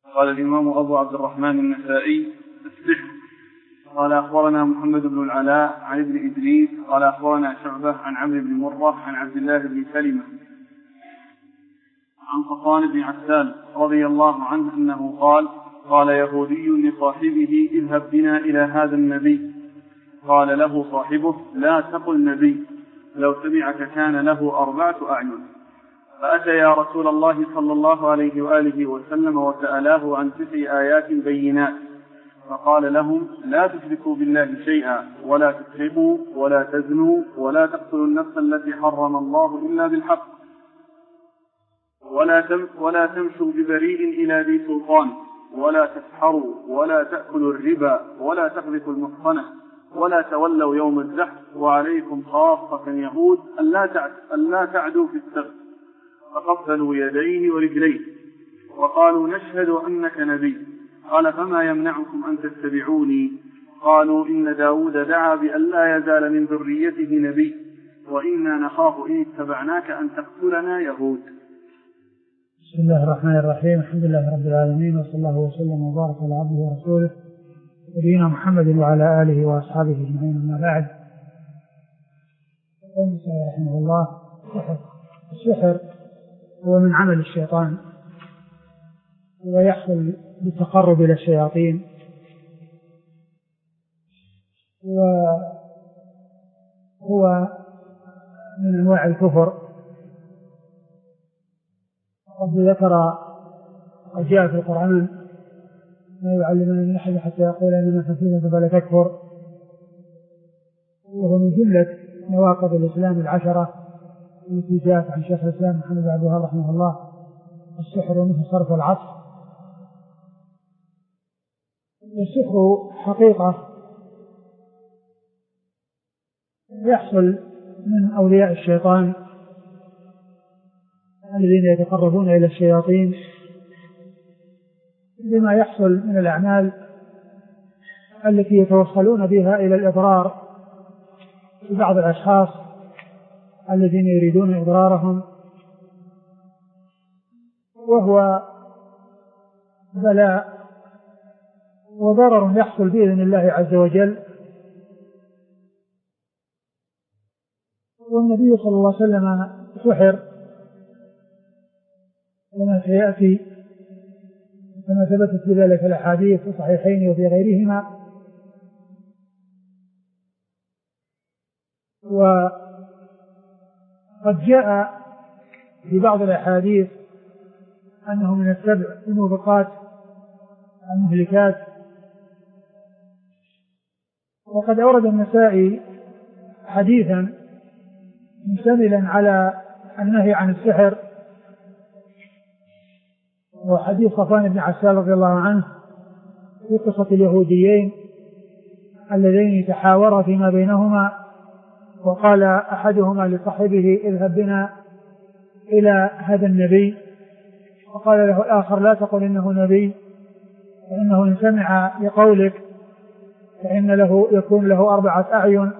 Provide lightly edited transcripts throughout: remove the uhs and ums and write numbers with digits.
قال الإمام أبو عبد الرحمن النسائي: السحر. قال أخبرنا محمد بن العلاء عن ابن إدريس قال أخبرنا شعبة عن عمرو بن مرة عن عبد الله بن سلمة عن صفوان بن عسال رضي الله عنه أنه قال يهودي لصاحبه: اذهب بنا إلى هذا النبي. قال له صاحبه: لا تقل نبي، لو سمعك كان له 4 أعين. فأتى يا رسول الله صلى الله عليه وآله وسلم وسألاه عن 9 آيات بينات، فقال لهم: لا تشركوا بالله شيئا، ولا تسرقوا، ولا تزنوا، ولا تقتلوا النفس التي حرم الله إلا بالحق، ولا تمشوا ببريء إلى ذي سلطان، ولا تسحروا، ولا تأكلوا الربا، ولا تقذفوا المحصنة، ولا تولوا يوم الزحف، وعليكم خاصة يهود ألا تعدوا في السبت. فقبلوا يديه ورجليه وقالوا: نشهد أنك نبي. قال: فما يمنعكم أن تتبعوني؟ قالوا: إن داود دعا بأن لا يزال من ذريته نبي، وإنا نخاف إن اتبعناك أن تقتلنا يهود. بسم الله الرحمن الرحيم. الحمد لله رب العالمين، وصلى الله وسلم وبارك على عبده ورسوله نبينا محمد وعلى آله وأصحابه أجمعين. أما بعد، قال رحمه الله: السحر هو من عمل الشيطان، ويحصل بالتقرب إلى الشياطين، وهو من أنواع الكفر. قد جاء في القرآن: ما يعلمون من أحد حتى يقول إنما حسيبا فلا تكفر. وهو من جملة نواقض الإسلام 10 التي جاءت عن شيخ الإسلام محمد بن عبد الوهاب رحمه الله: السحر مثل صرف العصر. السحر حقيقة يحصل من أولياء الشيطان الذين يتقربون إلى الشياطين بما يحصل من الأعمال التي يتوصلون بها إلى الإضرار ببعض الأشخاص الذين يريدون إضرارهم، وهو بلاء وضرر يحصل بإذن الله عز وجل. والنبي صلى الله عليه وسلم سحر وما سيأتي كما ثبتت بذلك الأحاديث في الصحيحين وفي غيرهما. وقد جاء في بعض الأحاديث أنه من 7 الموبقات المهلكات. وقد أورد النسائي حديثا مشتملا على النهي عن السحر، وحديث صفوان بن عسال رضي الله عنه في قصة اليهوديين اللذين تحاورا فيما بينهما، وقال أحدهما لصاحبه: اذهب بنا إلى هذا النبي. وقال له الآخر: لا تقل إنه نبي، فإنه إن سمع لقولك فإن له يكون له 4 أعين.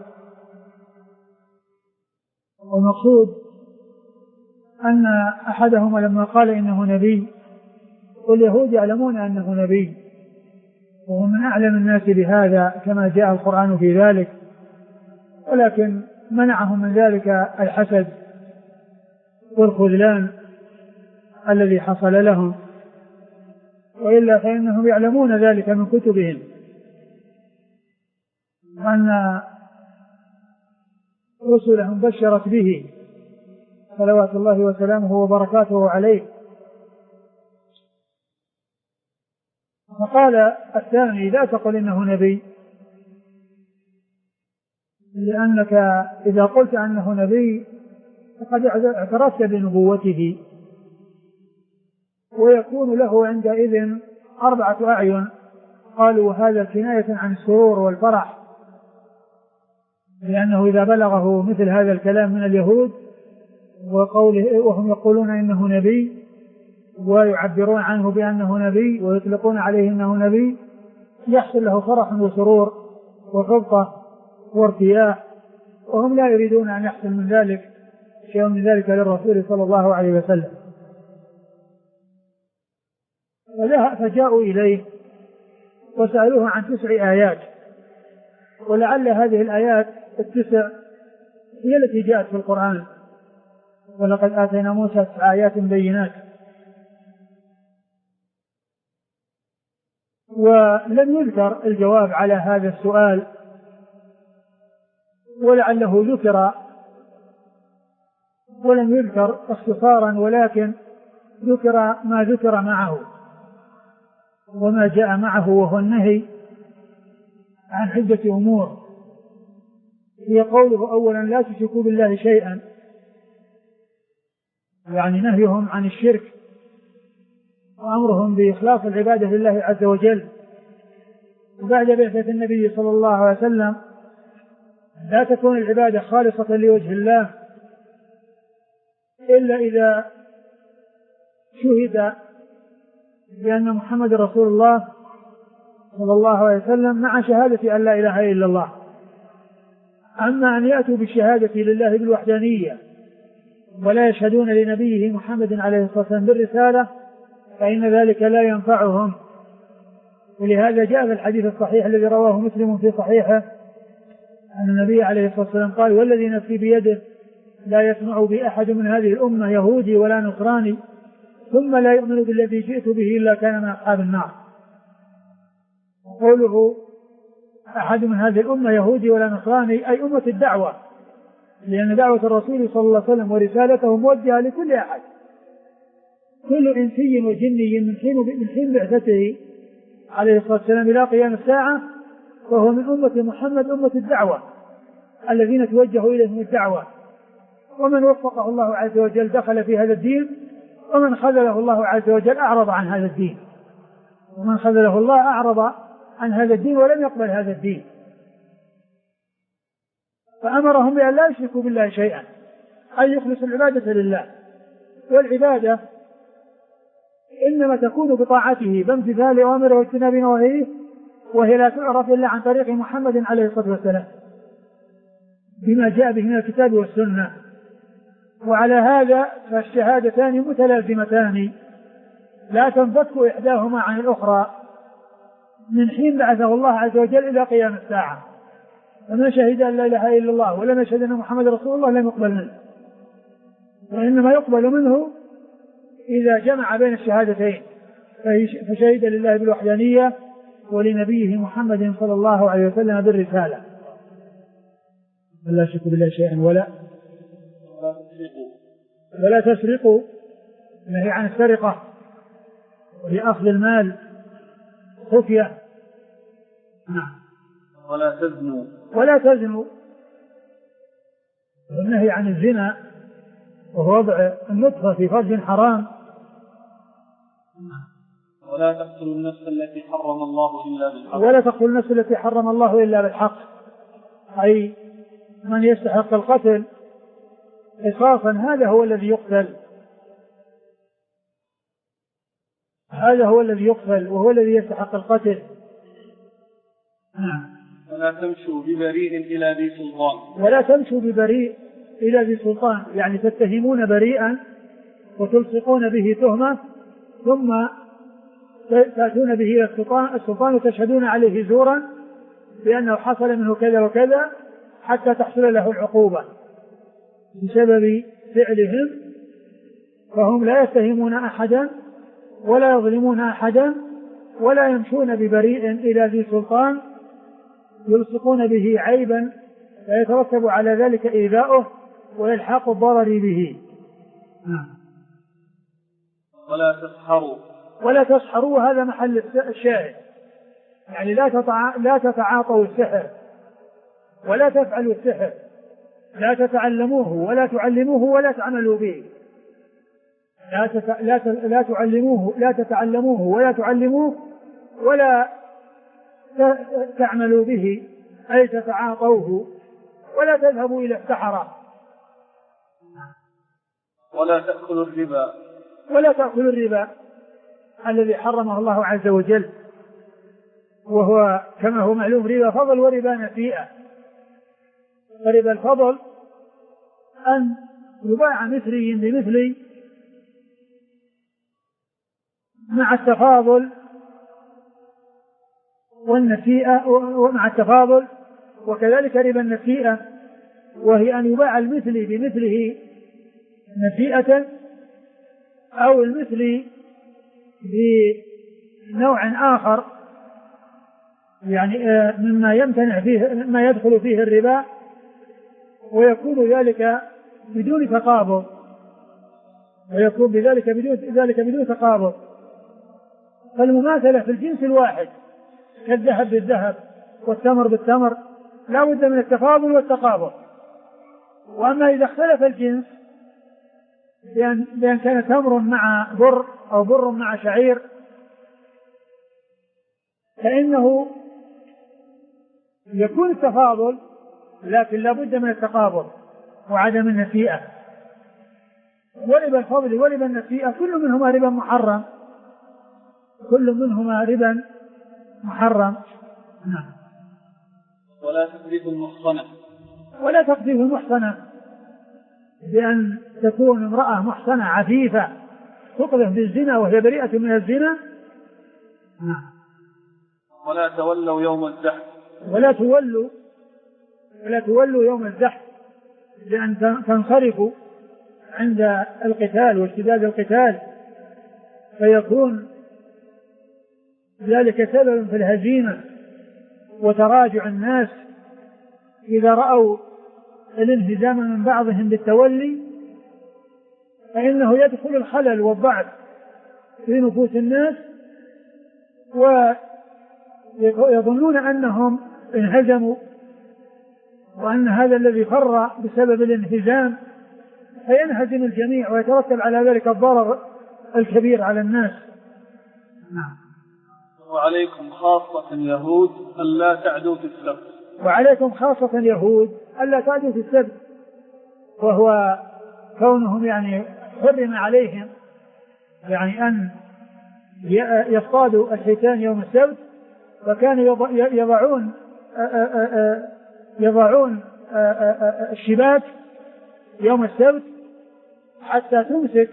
والمقصود أن أحدهما لما قال إنه نبي، واليهود يعلمون أنه نبي وهم من أعلم الناس بهذا كما جاء القرآن في ذلك، ولكن منعهم من ذلك الحسد والخذلان الذي حصل لهم، وإلا فإنهم يعلمون ذلك من كتبهم، وأن رسلهم بشرت به صلوات الله وسلامه وبركاته عليه. فقال الثاني: لا تقل إنه نبي، لأنك إذا قلت أنه نبي فقد اعترفت بنبوته، ويكون له عندئذ 4 أعين. قالوا: هذا كناية عن السرور والفرح، لأنه إذا بلغه مثل هذا الكلام من اليهود وهم يقولون إنه نبي ويعبرون عنه بأنه نبي ويطلقون عليه إنه نبي، يحصل له فرح وسرور وخبطة وارتياح، وهم لا يريدون أن يحصل من ذلك شيء من ذلك للرسول صلى الله عليه وسلم. فجاءوا إليه وسألوه عن 9 آيات، ولعل هذه الآيات 9 هي التي جاءت في القرآن، ولقد آتينا موسى 9 آيات بينات. ولم يذكر الجواب على هذا السؤال، ولعله ذكر ولم يذكر اختصارا، ولكن ذكر ما ذكر معه وما جاء معه، وهو النهي عن عدة أمور. هي قوله أولا لا تشركوا بالله شيئا، يعني نهيهم عن الشرك وأمرهم بإخلاص العبادة لله عز وجل. وبعد بعثة النبي صلى الله عليه وسلم لا تكون العبادة خالصة لوجه الله إلا إذا شهد بأن محمد رسول الله صلى الله عليه وسلم مع شهادة أن لا إله إلا الله. أما أن يأتوا بالشهادة لله بالوحدانية ولا يشهدون لنبيه محمد عليه الصلاة والسلام بالرسالة فإن ذلك لا ينفعهم. ولهذا جاء في الحديث الصحيح الذي رواه مسلم في صحيحه أن النبي عليه الصلاة والسلام قال: والذي نفسي بيده لا يسمع بي أحد من هذه الأمة يهودي ولا نصراني ثم لا يؤمن بالذي جئت به إلا كان من أصحاب النار. قوله أحد من هذه الأمة يهودي ولا نصراني أي أمة الدعوة، لأن دعوة الرسول صلى الله عليه وسلم ورسالته موجهة لكل أحد، كل إنسي وجني من حين بعثته عليه الصلاة والسلام إلى قيام الساعة وهو من أمة محمد أمة الدعوة الذين توجهوا إليهم الدعوة. ومن وفقه الله عز وجل دخل في هذا الدين، ومن خذله الله عز وجل أعرض عن هذا الدين، ومن خذله الله أعرض عن هذا الدين ولم يقبل هذا الدين. فأمرهم بأن لا يشركوا بالله شيئا، أن يخلصوا العبادة لله. والعبادة إنما تكون بطاعته بامتثال أوامره واجتناب نواهيه، وهي لا تعرف إلا عن طريق محمد عليه الصلاة والسلام بما جاء به من الكتاب والسنة. وعلى هذا فالشهادتان متلازمتان لا تنفك إحداهما عن الأخرى من حين بعثه الله عز وجل إلى قيام الساعة. ومن شهد أن لا إله إلا الله ولم يشهد أن محمد رسول الله لم يقبل منه، وإنما يقبل منه إذا جمع بين الشهادتين، فشهد لله بالوحدانية ولنبيه محمد صلى الله عليه وسلم بالرسالة. لا شك بالله شيئا ولا تسرقوا، نهي عن السرقة ولأخذ المال خفية. ولا تزنوا والنهي عن الزنا وهو وضع النطفة في فرج حرام. ولا تقتلوا النفس التي حرم الله إلا بالحق. ولا تقتلوا النفس التي حرم الله إلا بالحق، أي من يستحق القتل قصاصا هذا هو الذي يقتل، هذا هو الذي يقتل وهو الذي يستحق القتل. ولا تمشوا ببريء إلى ذي سلطان. ولا تمشوا ببريء إلى ذي سلطان، يعني تتهمون بريئا وتلصقون به تهمة ثم تأتون به إلى السلطان وتشهدون عليه زورا بأنه حصل منه كذا وكذا حتى تحصل له العقوبة بسبب فعلهم. فهم لا يتهمون أحدا ولا يظلمون أحدا ولا يمشون ببريء إلى ذي سلطان يلصقون به عيبا فيترتب على ذلك إيذاؤه ويلحق الضرر به. ولا تسحروا هذا محل الشاهد، يعني لا تتعاطوا السحر ولا تفعلوا السحر، لا تتعلموه ولا تعلموه ولا تعملوا به. لا تعلموه لا تتعلموه ولا تعلموه ولا تعملوا به، أي تتعاطوه، ولا تذهبوا إلى السحرة. ولا تأكلوا الربا. ولا تأكلوا الربا الذي حرمه الله عز وجل، وهو كما هو معلوم ربا فضل وربا نسيئة. فربا الفضل أن يباع مثلي بمثلي مع التفاضل والنسيئة، ومع التفاضل، وكذلك ربا النسيئة، وهي أن يباع المثل بمثله نسيئة، أو المثل بنوع آخر يعني مما يمتنع فيه، ما يدخل فيه الربا، ويكون ذلك بدون تقابض، ويكون بذلك بدون تقابض. فالمماثلة في الجنس الواحد كالذهب بالذهب والتمر بالتمر لا بد من التفاضل والتقابض. وأما إذا اختلف الجنس بأن كان تمر مع بر أو بر مع شعير فإنه يكون التفاضل، لكن لا بد من التقابض وعدم النسيئة. وربا الفضل وربا النسيئة كل منهما ربا محرم، كل منهما ربا محرم. نعم. ولا تقذف المحصنة، ولا تقذف المحصنة بأن تكون امرأة محصنة عفيفة تقذف بالزنا وهي بريئة من الزنا. نعم. ولا تولوا يوم الزحف، ولا تولوا يوم الزحف بأن تنصرفوا عند القتال واشتداد القتال، فيكون ذلك سبب في الهزيمة وتراجع الناس إذا رأوا الانهزام من بعضهم بالتولي، فإنه يدخل الخلل والضعف في نفوس الناس، ويظنون أنهم انهزموا وأن هذا الذي فر بسبب الانهزام، فينهزم الجميع ويترتب على ذلك الضرر الكبير على الناس. نعم. وعليكم خاصة اليهود ألا تعدوا في السبت. وعليكم خاصة اليهود ألا تعدوا في السبت، وهو كونهم يعني حرم عليهم يعني أن يصطادوا الحيتان يوم السبت، فكانوا يضعون الشباك يوم السبت حتى تمسك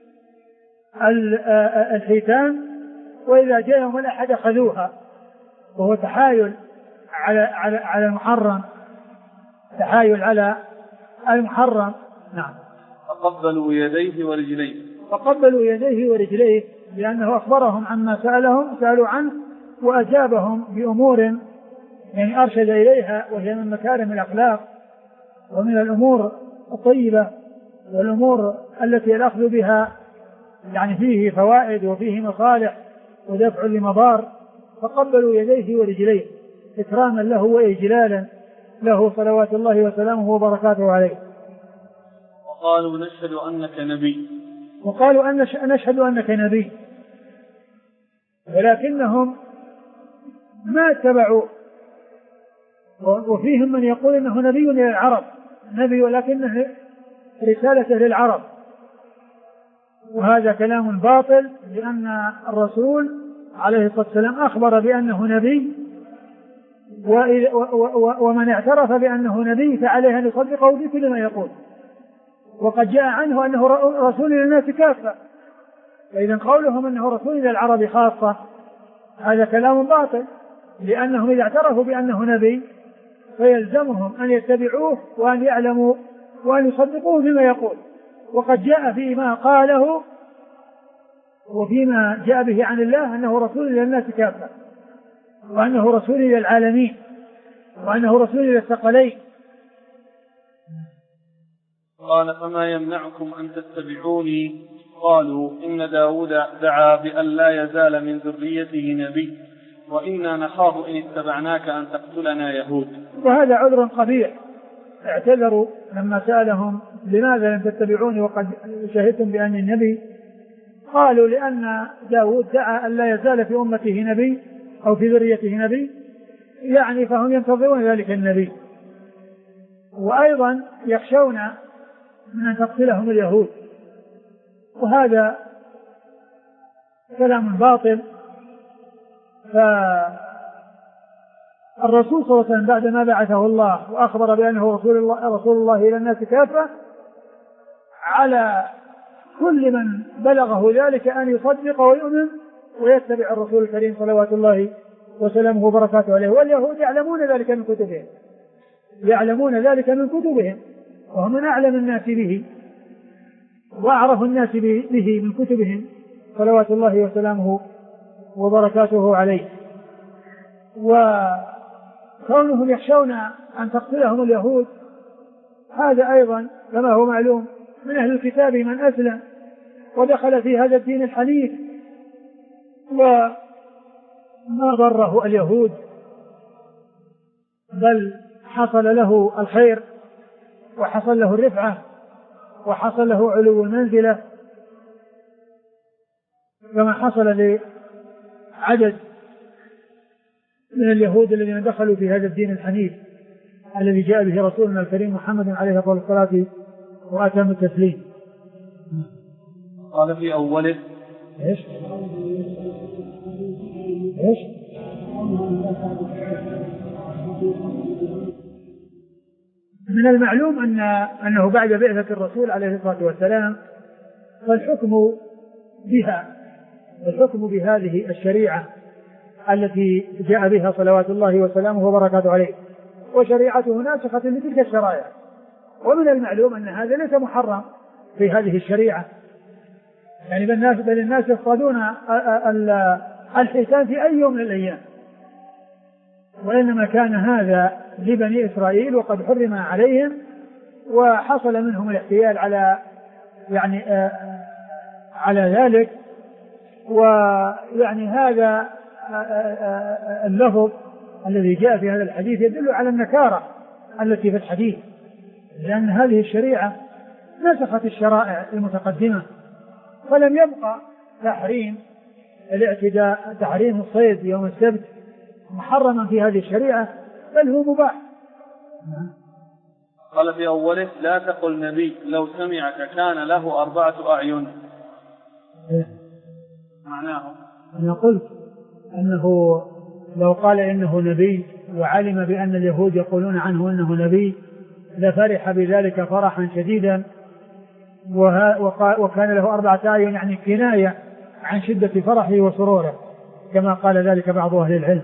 الحيتان، وإذا جاء يوم الأحد أخذوها، وهو تحايل على المحرم، تحايل على المحرم. نعم. فقبلوا يديه ورجليه، فقبلوا يديه ورجليه لأنه أخبرهم عما سألوا عنه، وأجابهم بأمور يعني أرشد إليها، وهي من مكارم الأخلاق ومن الأمور الطيبة والأمور التي الأخذ بها يعني فيه فوائد وفيه مصالح ودفع لمضار. فقبلوا يديه ورجليه إكراما له وإجلالا له صلوات الله وسلامه وبركاته عليه. وقالوا نشهد أنك نبي، وقالوا نشهد أنك نبي، ولكنهم ما اتبعوا. وفيهم من يقول إنه نبي للعرب، نبي ولكنه رسالة للعرب، وهذا كلام باطل، لأن الرسول عليه الصلاة والسلام أخبر بأنه نبي، ومن اعترف بأنه نبي فعليه أن يصدقه بكل ما يقول، وقد جاء عنه أنه رسول للناس كافة. فإذا قولهم أنه رسول للعرب خاصة هذا كلام باطل، لأنهم إذا اعترفوا بأنه نبي فيلزمهم أن يتبعوه وأن يعلموا وأن يصدقوه بما يقول. وقد جاء فيما قاله وفيما جاء به عن الله أنه رسول للناس كافة، وأنه رسول للعالمين، وأنه رسول للثقلين. قال فما يمنعكم أن تتبعوني؟ قالوا إن داود دعا بأن لا يزال من ذريته نبي، وإنا نخاف إن اتبعناك أن تقتلنا يهود. وهذا عذر قبيح. اعتذروا لما سألهم لماذا لم تتبعوني وقد شهدتم بأني النبي؟ قالوا لأن داود دعا أن لا يزال في أمته نبي أو في ذريته نبي، يعني فهم ينتظرون ذلك النبي، وأيضا يخشون من أن تقتلهم اليهود. وهذا كلام باطل. فالرسول صلى الله عليه وسلم بعدما بعثه الله وأخبر بأنه رسول الله إلى الناس كافة، على كل من بلغه ذلك أن يصدق ويؤمن ويتبع الرسول الكريم صلوات الله وسلامه وبركاته عليه. واليهود يعلمون ذلك من كتبهم، يعلمون ذلك من كتبهم، وهم من أعلم الناس به وأعرف الناس به من كتبهم صلوات الله وسلامه وبركاته عليه. وكونهم يخشون أن تقتلهم اليهود هذا أيضا كما هو معلوم من أهل الكتاب من أسلم ودخل في هذا الدين الحنيف وما ضره اليهود، بل حصل له الخير وحصل له الرفعة وحصل له علو المنزلة، كما حصل لعدد من اليهود الذين دخلوا في هذا الدين الحنيف الذي جاء به رسولنا الكريم محمد عليه الصلاة وأتم التسليم. قال في أوله إيش؟ من المعلوم أنه بعد بعثة الرسول عليه الصلاة والسلام فالحكم بهذه الشريعة التي جاء بها صلوات الله وسلامه وبركاته عليه، وشريعته ناسخة لتلك الشرائع. ومن المعلوم أن هذا ليس محرم في هذه الشريعة، يعني بل الناس يصطادون الحيتان في أي يوم من الأيام، وإنما كان هذا لبني إسرائيل وقد حرم عليهم وحصل منهم الاحتيال على ذلك. ويعني هذا اللفظ الذي جاء في هذا الحديث يدل على النكارة التي في الحديث، لأن هذه الشريعة نسخت الشرائع المتقدمة، فلم يبقى تحريم الاعتداء، تحريم الصيد يوم السبت محرما في هذه الشريعة، بل هو مباح. قال في أوله لا تقل نبي لو سمعك كان له 4 أعين. معناه أنا قلت أنه لو قال إنه نبي وعلم بأن اليهود يقولون عنه إنه نبي لفرح بذلك فرحا شديدا، وكان له 4 أعين، يعني كناية عن شدة فرحه وسروره كما قال ذلك بعض أهل العلم.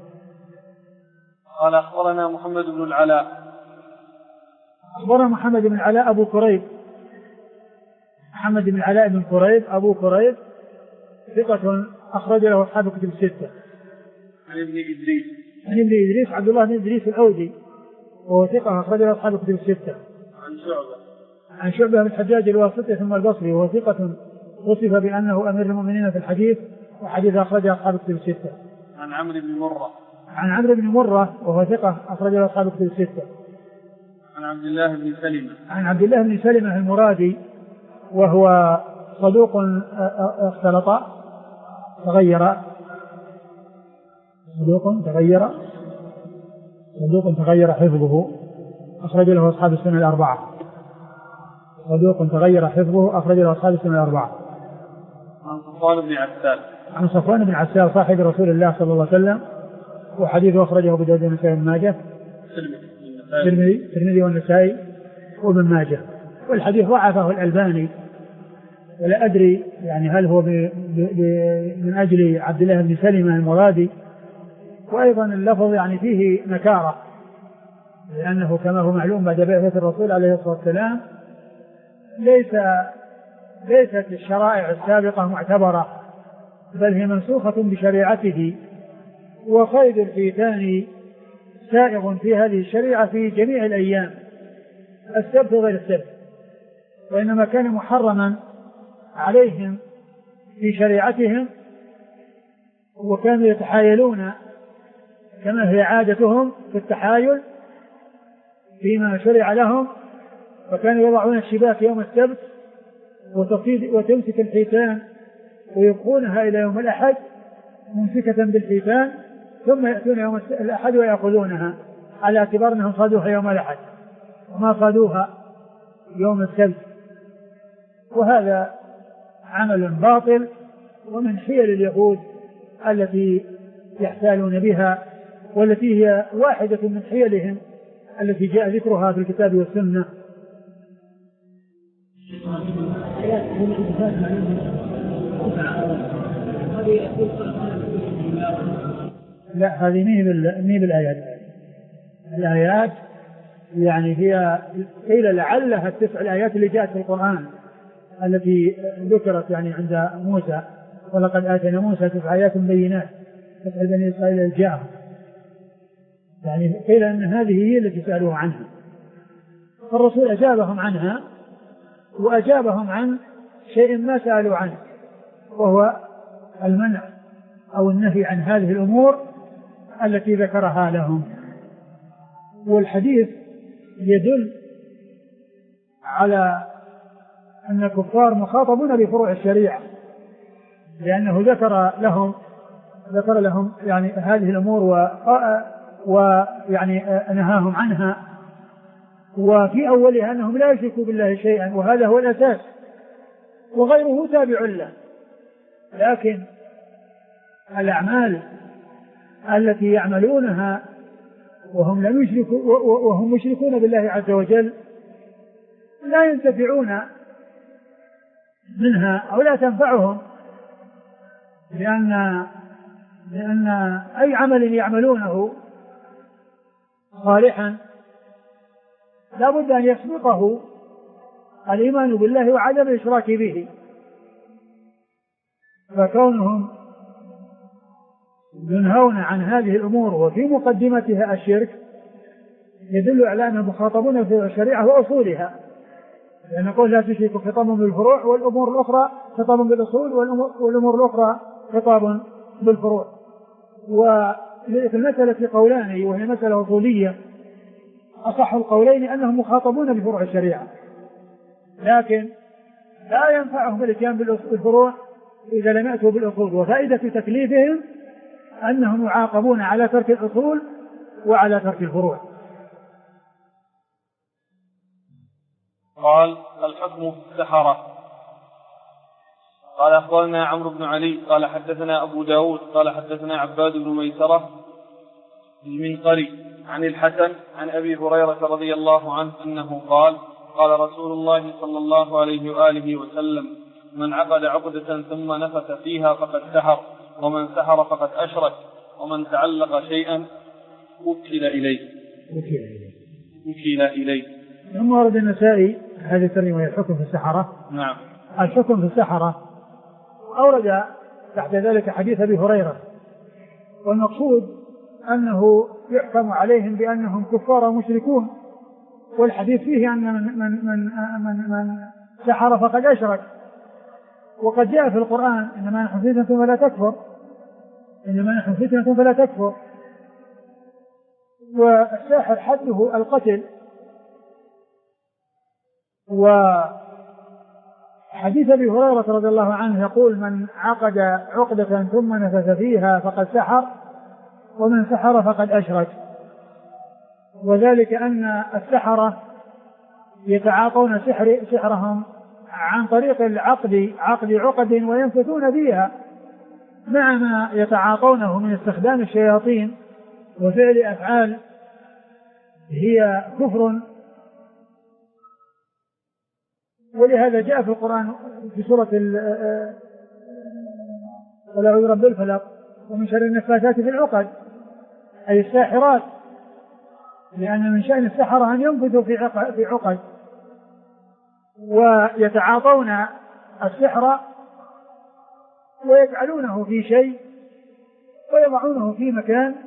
قال أخبرنا محمد بن العلاء. أخبرنا محمد بن العلاء أبو كريب، محمد بن العلاء بن كريب أبو كريب ثقة أخرج له أصحاب كتب الستة. عن ابن إدريس. عن ابن إدريس عبد الله بن إدريس الأودي وهو ثقة أخرج له أصحاب كتب الستة. عن شعبة بن الحجاج الواسطي ثم البصري وهو ثقة وصف بأنه أمير المؤمنين في الحديث وحديث أخرج أصحاب كتب الستة. عن عمرو بن مرة. عن عمرو بن مرة وهو ثقة أخرج له أصحاب كتب الستة. عن عبد الله بن سلمة. عن عبد الله بن سلمة المرادي وهو صدوق اختلط تغير حفظه أخرج له أصحاب السنة الأربعة. صدوق تغير حفظه أخرج له أصحاب السنة الأربعة. عن صفوان بن عسال. عن صفوان بن عسال صاحب رسول الله صلى الله عليه وسلم وحديثه أخرجه أبو داود والنسائي بن ماجه. الترمذي والنسائي وابن ماجه. والحديث ضعفه الألباني ولا أدري يعني هل هو من أجل عبد الله بن سلمة المرادي، وأيضا اللفظ يعني فيه نكارة، لأنه كما هو معلوم بعد بعثة الرسول عليه الصلاة والسلام ليست الشرائع السابقة معتبرة، بل هي منسوخة بشريعته، وصيد الحيتان سائغ في هذه الشريعة في جميع الأيام، السبت غير السبت، وإنما كان محرما عليهم في شريعتهم، وكانوا يتحايلون كما هي عادتهم في التحايل فيما شرع لهم، فكانوا يضعون الشباك يوم السبت وتمسك الحيتان ويبقونها إلى يوم الأحد ممسكة بالحيتان، ثم يأتون يوم الأحد ويأخذونها على اعتبار أنهم صادوها يوم الأحد وما صادوها يوم السبت. وهذا عمل باطل ومن حيل اليهود التي يحتالون بها، والتي هي واحدة من حيلهم التي جاء ذكرها في الكتاب والسنة. لا هذه مي بالآيات. الآيات يعني هي قيل لعلها التسع الآيات اللي جاءت في القرآن التي ذكرت يعني عند موسى، ولقد آتينا موسى 9 آيات بينات تسأل بني إسرائيل الجار، يعني قيل أن هذه هي التي سألوه عنها، فالرسول أجابهم عنها وأجابهم عن شيء ما سألوا عنه، وهو المنع أو النهي عن هذه الأمور التي ذكرها لهم. والحديث يدل على أن الكفار مخاطبون بفروع الشريعة، لأنه ذكر لهم يعني هذه الأمور ويعني نهاهم عنها، وفي أولها أنهم لا يشركوا بالله شيئا، وهذا هو الأساس، وغيره تابع له. لكن الأعمال التي يعملونها وهم مشركون بالله عز وجل لا ينتفعون منها أو لا تنفعهم، لأن أي عمل يعملونه صالحا لا بد أن يسبقه الإيمان بالله وعدم الإشراك به، فكونهم ينهون عن هذه الأمور وفي مقدمتها الشرك يدل على أنهم مخاطبون في الشريعة وأصولها، لأن نقول لا تشركوا خطاب بالفروع، والأمور الأخرى خطاب بالأصول، والأمور الأخرى خطاب بالفروع. وفي المسألة قولان وهي مسألة أصولية، أصح القولين أنهم مخاطبون بفروع الشريعة، لكن لا ينفعهم الاتيان بالفروع إذا لم يأتوا بالأصول، وفائدة تكليفهم أنهم يعاقبون على ترك الأصول وعلى ترك الفروع. قال الحكم في السحرة. قال أخبرنا عمرو بن علي قال حدثنا أبو داود قال حدثنا عباد بن ميسرة المنقري عن الحسن عن أبي هريرة رضي الله عنه أنه قال قال رسول الله صلى الله عليه وآله وسلم من عقد عقدة ثم نفث فيها فقد سحر، ومن سحر فقد أشرك، ومن تعلق شيئا وكل إليه. ثم ورد النسائي هذه الترجمة هي الحكم في السحرة. نعم. الحكم في السحرة أورد تحت ذلك حديث أبي هريرة، والمقصود أنه يحكم عليهم بأنهم كفار مشركون، والحديث فيه أن من سحر فقد أشرك، وقد جاء في القرآن إنما نحن فتنة فلا تكفر، والساحر حده القتل. وحديث أبي هريرة رضي الله عنه يقول من عقد عقدة ثم نفث فيها فقد سحر، ومن سحر فقد أشرك، وذلك أن السحرة يتعاطون سحرهم عن طريق عقد عقد وينفثون فيها، مع ما يتعاطونه من استخدام الشياطين وفعل أفعال هي كفر. ولهذا جاء في القرآن في سورة قل أعوذ برب الفلق ومن شر النفاثات في العقد، أي الساحرات، لأن من شأن السحرة أن ينفثوا في عقد ويتعاطون السحر ويجعلونه في شيء ويضعونه في مكان،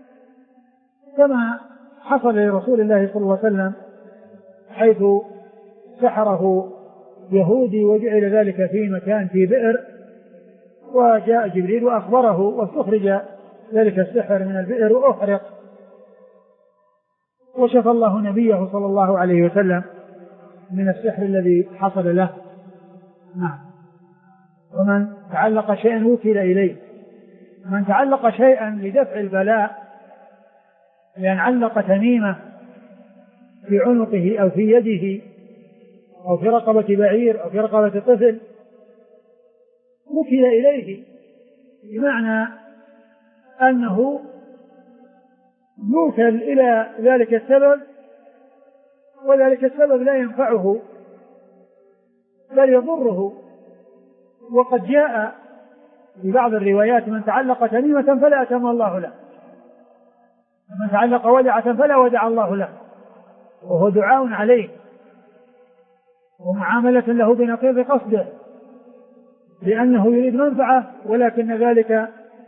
كما حصل لرسول الله صلى الله عليه وسلم حيث سحره يهودي وجعل ذلك في مكان في بئر، وجاء جبريل وأخبره واستخرج ذلك السحر من البئر وأحرق، وشفى الله نبيه صلى الله عليه وسلم من السحر الذي حصل له. نعم. ومن تعلق شيئا وكل إليه، من تعلق شيئا لدفع البلاء، لأن علق تميمة في عنقه أو في يده أو في رقبة بعير أو في رقبة طفل وكل إليه، بمعنى أنه يوكل إلى ذلك السبب، وذلك السبب لا ينفعه بل يضره. وقد جاء في بعض الروايات من تعلق تميمة فلا أتم الله له، من تعلق ودعة فلا ودع الله له، وهو دعاء عليه ومعاملة له بنقيض قصده، لأنه يريد منفعة ولكن ذلك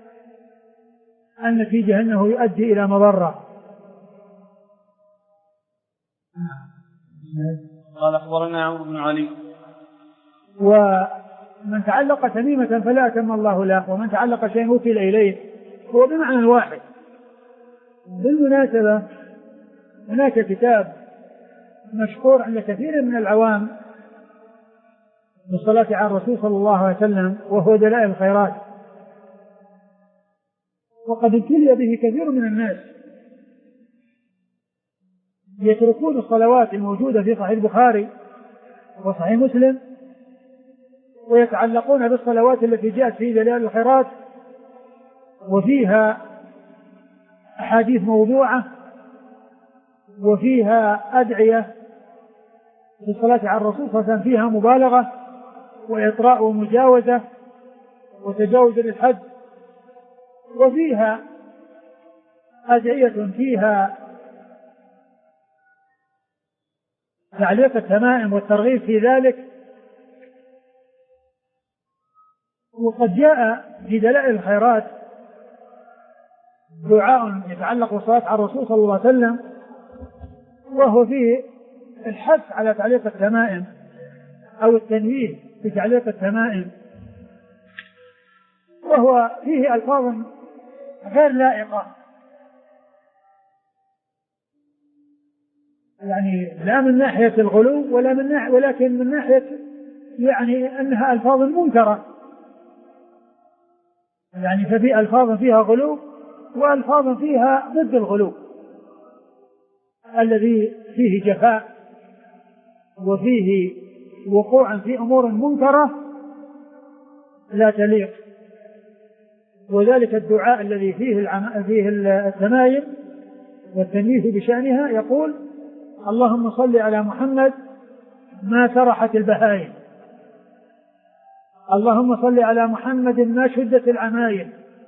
النتيجة أنه يؤدي إلى مضرة. قال أخبرنا عمرو بن علي. ومن تعلق تميمة فلا أتم الله له، ومن تعلق شيء وكل إليه، هو بمعنى واحد. بالمناسبة هناك كتاب مشهور عند كثير من العوام بالصلاة على الرسول صلى الله عليه وسلم، وهو دلائل الخيرات، وقد ابتلي به كثير من الناس، يتركون الصلوات الموجودة في صحيح البخاري وصحيح مسلم ويتعلقون بالصلوات التي جاءت في دلائل الخيرات وفيها أحاديث موضوعة وفيها أدعية في الصلاة على الرسول صلى الله عليه وسلم فيها مبالغة وإطراء ومجاوزة وتجاوز للحد، وفيها أدعية فيها تعليق التمائم والترغيب في ذلك. وقد جاء في دلائل الخيرات دعاء يتعلق بالصلاة على الرسول صلى الله عليه وسلم، وهو فيه الحث على تعليق التمائم أو التنويه في تعليق التمائم، وهو فيه ألفاظ غير لائقة، يعني لا من ناحية الغلو ولا من ناحية، ولكن من ناحية يعني أنها ألفاظ منكرة، يعني ففي ألفاظ فيها غلو وألفاظ فيها ضد الغلو الذي فيه جفاء وفيه وقوع في أمور منكرة لا تليق. وذلك الدعاء الذي فيه التمايم والتنويه بشأنها يقول: اللهم صل على محمد ما سرحت البهائم، اللهم صل على محمد ما شدت العمايم.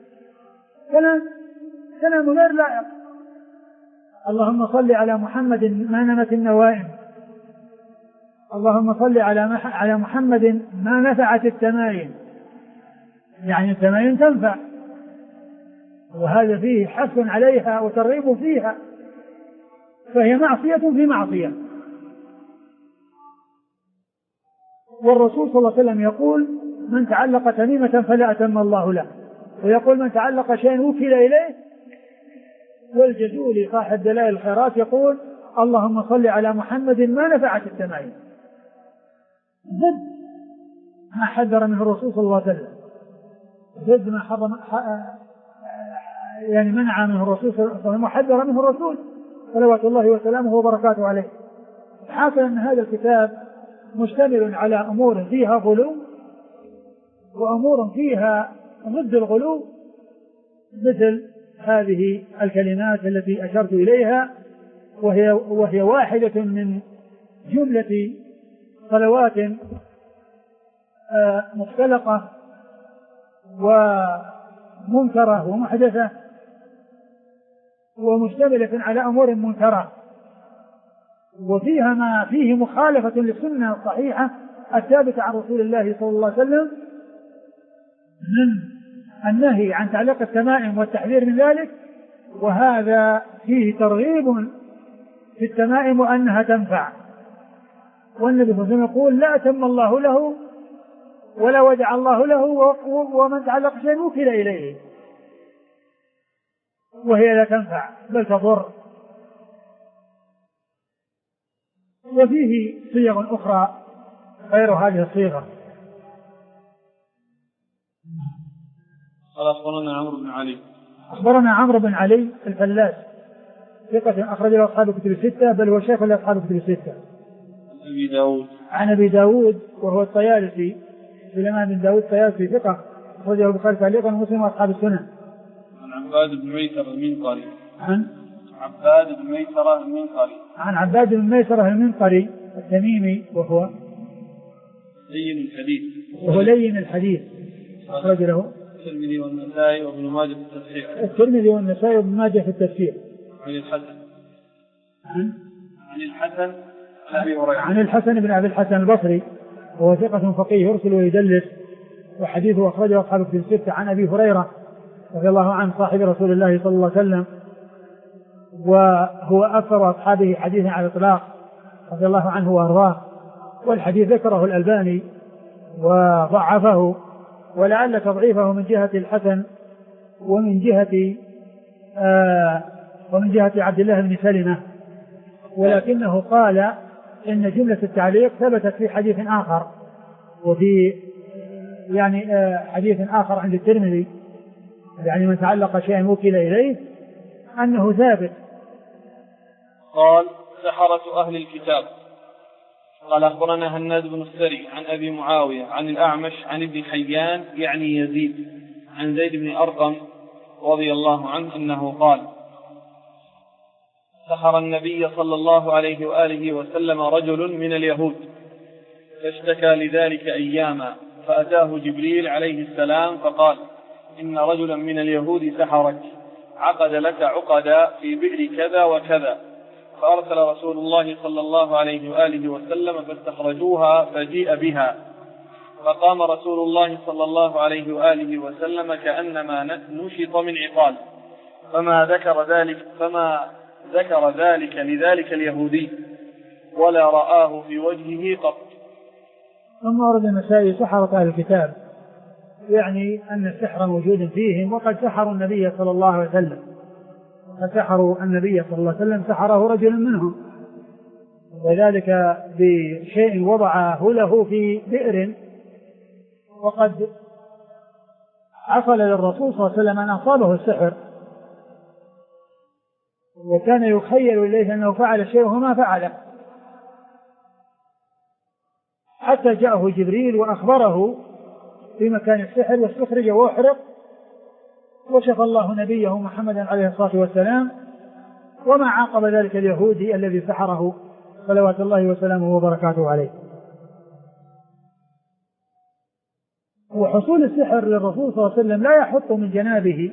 كلام غير لائق. اللهم صل على محمد ما نمت النوائم، اللهم صل على محمد ما نفعت التمايم، يعني التمايم تنفع، وهذا فيه حث عليها وترغيب فيها، فهي معصية في معصية. والرسول صلى الله عليه وسلم يقول: من تعلق تميمة فلا أتم الله له، ويقول: من تعلق شيئا وكل إليه. والجزولي صاحب دلائل الخيرات يقول: اللهم صل على محمد ما نفعت التمايم، ضد ما حذر منه الرسول صلى الله عليه وسلم، ضد ما يعني منع منه الرسول صلى الله عليه وسلم وحذر منه الرسول صلوات الله وسلامه وبركاته عليه. حاصل أن هذا الكتاب مشتمل على أمور فيها غلو وأمور فيها ضد الغلو، مثل هذه الكلمات التي أشرت إليها، وهي واحدة من جملة صلوات مختلقة ومنكرة ومحدثة ومشتملة على أمور منكرة، وفيها ما فيه مخالفة للسنة الصحيحة الثابتة عن رسول الله صلى الله عليه وسلم من النهي عن تعليق التمائم والتحذير من ذلك، وهذا فيه ترغيب في التمائم وأنها تنفع. والنبي صلى الله عليه وسلم يقول: لا أتم الله له ولا ودع الله له، ومن تعلق شيئا وكل إليه، وهي لا تنفع بل تضر. وفيه صيغ أخرى غير هذه الصيغة. قال أخبرنا عمرو بن علي. أخبرنا عمرو بن علي الفلاس، ثقة أخرج له أصحاب الكتب الستة، بل هو شيخ لأصحاب الكتب الستة. عن أبي داود وهو الطيالسي، سليمان بن داود الطيالسي، ثقة أخرجه البخاري تعليقا ومسلم وأصحاب السنن. عن عباد بن ميسرة المنقري. عن عباد بن ميسرة المنقري التميمي، وهو لين الحديث. وهو لين الحديث. أخرج له الترمذي والنسائي وابن ماجه في التفسير. الترمذي والنسائي وابن ماجه في التفسير. عن الحسن. عن الحسن أبي هريرة. عن الحسن بن أبي الحسن البصري وهو ثقة فقيه يرسل ويدلس وحديثه أخرجه أصحاب في الستة. عن أبي هريرة رضي الله عنه صاحب رسول الله صلى الله عليه وسلم وهو أكثر أصحابه حديثا على الإطلاق رضي الله عنه وأرضاه. والحديث ذكره الألباني وضعفه ولعل تضعيفه من جهة الحسن ومن جهة عبد الله بن سلمة، ولكنه قال إن جملة التعليق ثبتت في حديث آخر وفي حديث آخر عند الترمذي يعني من تعلق شيئا وكل إليه أنه ثابت. قال سحرة أهل الكتاب. قال أخبرنا هناد بن السري عن أبي معاوية عن الأعمش عن ابن حيان يعني يزيد عن زيد بن أرقم رضي الله عنه أنه قال سحر النبي صلى الله عليه وآله وسلم رجل من اليهود فاشتكى لذلك أياما فأتاه جبريل عليه السلام فقال إن رجلا من اليهود سحرك عقد لك عقدا في بئر كذا وكذا، فأرسل رسول الله صلى الله عليه وآله وسلم فاستخرجوها فجيء بها، فقام رسول الله صلى الله عليه وآله وسلم كأنما نشط من عقال، فما ذكر ذلك لذلك اليهودي ولا رآه في وجهه قط. ثم ورد النسائي سحرة أهل الكتاب، يعني أن السحر موجود فيهم وقد سحروا النبي صلى الله عليه وسلم، فسحروا النبي صلى الله عليه وسلم سحره رجل منهم، وذلك بشيء وضعه له في بئر، وقد حصل للرسول صلى الله عليه وسلم أن أصابه السحر وكان يخيل إليه أنه فعل شيء وما فعله، حتى جاءه جبريل وأخبره في مكان السحر واستخرج وأحرق، وشفى الله نبيه محمدا عليه الصلاة والسلام، وما عاقب ذلك اليهودي الذي سحره صلوات الله وسلامه وبركاته عليه. وحصول السحر للرسول صلى الله عليه وسلم لا يحط من جنابه،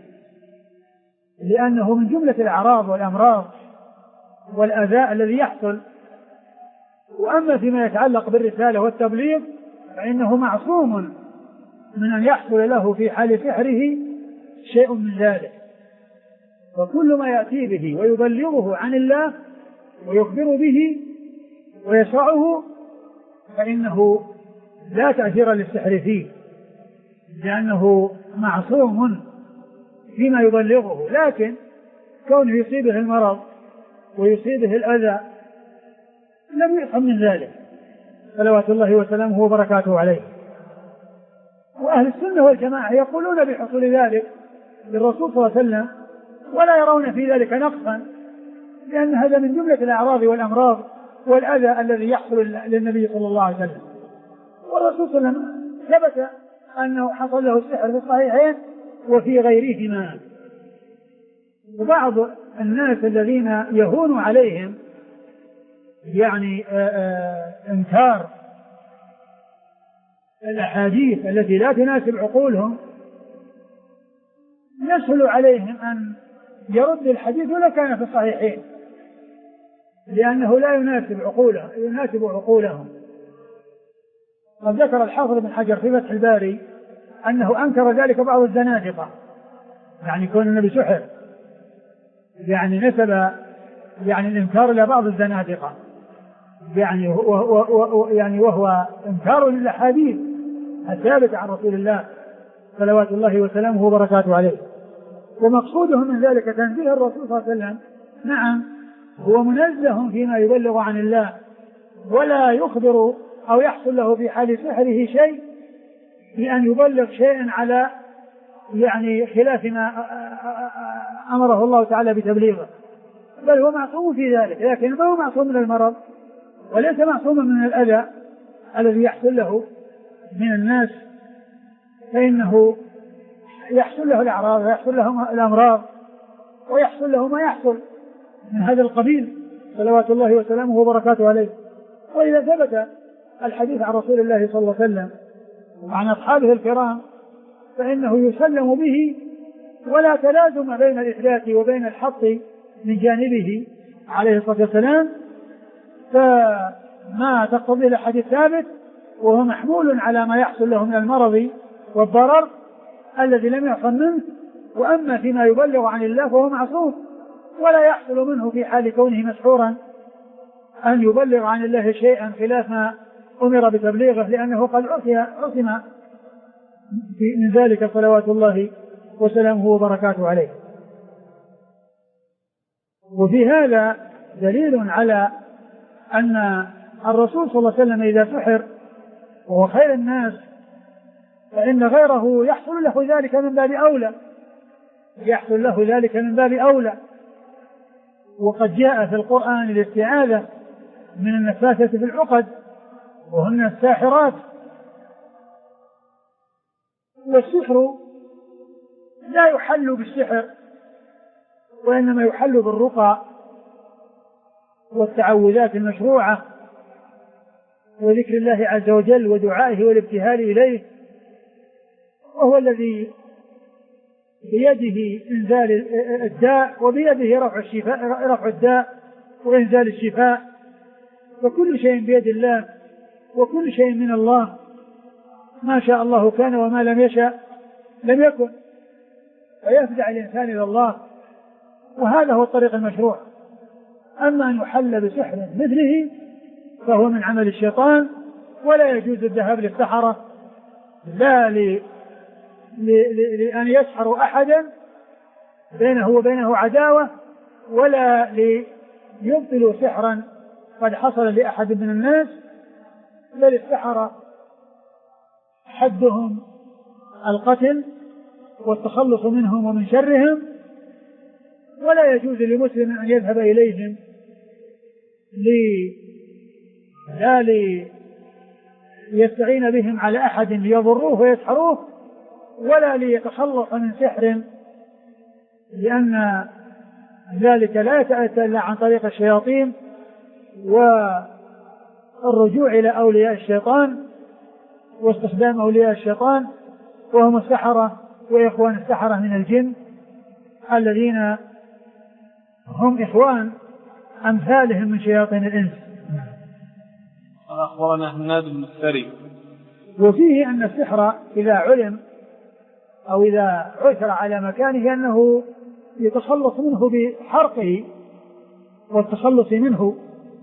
لأنه من جملة الأعراض والأمراض والأذى الذي يحصل. وأما فيما يتعلق بالرسالة والتبليغ فإنه معصوم من أن يحصل له في حال سحره شيء من ذلك، وكل ما يأتي به ويبلغه عن الله ويخبر به ويشرعه فإنه لا تأثير للسحر فيه، لأنه معصوم فيما يبلغه، لكن كونه يصيبه المرض ويصيبه الأذى لم يفهم من ذلك صلوات الله وسلامه وبركاته عليه. وأهل السنة والجماعة يقولون بحصول ذلك للرسول صلى الله عليه وسلم ولا يرون في ذلك نقصا، لأن هذا من جملة الأعراض والأمراض والأذى الذي يحصل للنبي صلى الله عليه وسلم. والرسول صلى الله عليه وسلم ثبت أنه حصل له السحر في الصحيحين وفي غيرهما. وبعض الناس الذين يهون عليهم يعني إنكار الأحاديث التي لا تناسب عقولهم يسهل عليهم أن يرد الحديث ولا كان في الصحيحين، لأنه لا يناسب عقولهم. قد ذكر الحافظ بن حجر في فتح الباري أنه أنكر ذلك بعض الزنادقة، يعني كون النبي سحر، يعني نسب يعني الإنكار إلى بعض الزنادقة، يعني وهو إنكار للأحاديث الثابتة عن رسول الله صلوات الله وسلامه وبركاته عليه. ومقصودهم من ذلك تنزيه الرسول صلى الله عليه وسلم، نعم هو منزه فيما يبلغ عن الله ولا يخبر أو يحصل له في حال سحره شيء بأن يبلغ شيئا على يعني خلاف ما أمره الله تعالى بتبليغه، بل هو معصوم في ذلك، لكن ما هو معصوم من المرض وليس معصوما من الأذى الذي يحصل له من الناس، فإنه يحصل له الأعراض ويحصل له الأمراض ويحصل له ما يحصل من هذا القبيل صلوات الله وسلامه وبركاته عليه. وإذا ثبت الحديث عن رسول الله صلى الله عليه وسلم وعن أصحابه الكرام فإنه يسلم به ولا تلازم بين الإثبات وبين الحط من جانبه عليه الصلاة والسلام، فما تقتضي الحديث ثابت وهو محمول على ما يحصل له من المرض والضرر الذي لم يحصل منه، وأما فيما يبلغ عن الله فهو معصوم ولا يحصل منه في حال كونه مسحورا أن يبلغ عن الله شيئا خلاف ما أمر بتبليغه، لأنه قد عصم من ذلك صلوات الله وسلامه وبركاته عليه. وفي هذا دليل على أن الرسول صلى الله عليه وسلم إذا سحر وهو خير الناس فإن غيره يحصل له ذلك من باب أولى، يحصل له ذلك من باب أولى. وقد جاء في القرآن الاستعاذة من النفاثة في العقد وهن الساحرات. والسحر لا يحل بالسحر وإنما يحل بالرقى والتعوذات المشروعة وذكر الله عز وجل ودعائه والابتهال إليه، وهو الذي بيده إنزال الداء وبيده رفع الداء وإنزال الشفاء، فكل شيء بيد الله وكل شيء من الله، ما شاء الله كان وما لم يشاء لم يكن، ويفزع الإنسان إلى الله، وهذا هو الطريق المشروع. أما أن يحل بسحر مثله فهو من عمل الشيطان، ولا يجوز الذهاب للسحرة لا لأن يسحروا أحدا بينه وبينه عداوة، ولا ليبطلوا سحرا قد حصل لأحد من الناس، بل السحرة حدهم القتل والتخلص منهم ومن شرهم، ولا يجوز لمسلم أن يذهب إليهم لا ليستعين بهم على أحد ليضروه ويسحروه، ولا ليتخلص من سحر، لأن ذلك لا يتأتى إلا عن طريق الشياطين والرجوع إلى أولياء الشيطان واستخدام أولياء الشيطان، وهم السحرة وإخوان السحرة من الجن الذين هم إخوان أمثالهم من شياطين الإنس. أخبرنا هناد بن السري. وفيه أن السحر إذا علم أو إذا عثر على مكانه أنه يتخلص منه بحرقه والتخلص منه.